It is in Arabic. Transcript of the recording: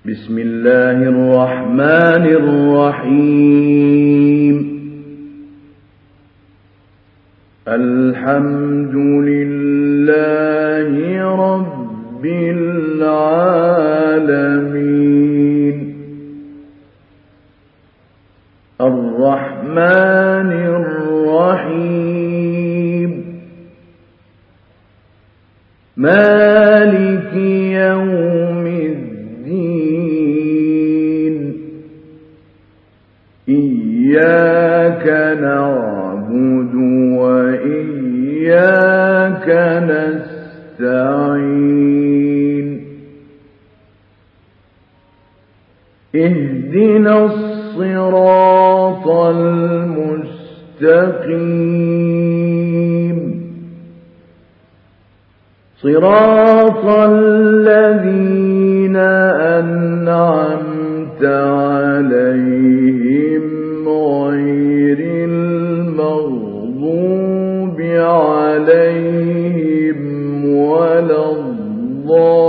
بسم الله الرحمن الرحيم الحمد لله رب العالمين الرحمن الرحيم مالك يوم الدين إياك نعبد وإياك نستعين اهدنا الصراط المستقيم صراط الذين أنعمت عليهم غير المغضوب عليهم ولا الضالين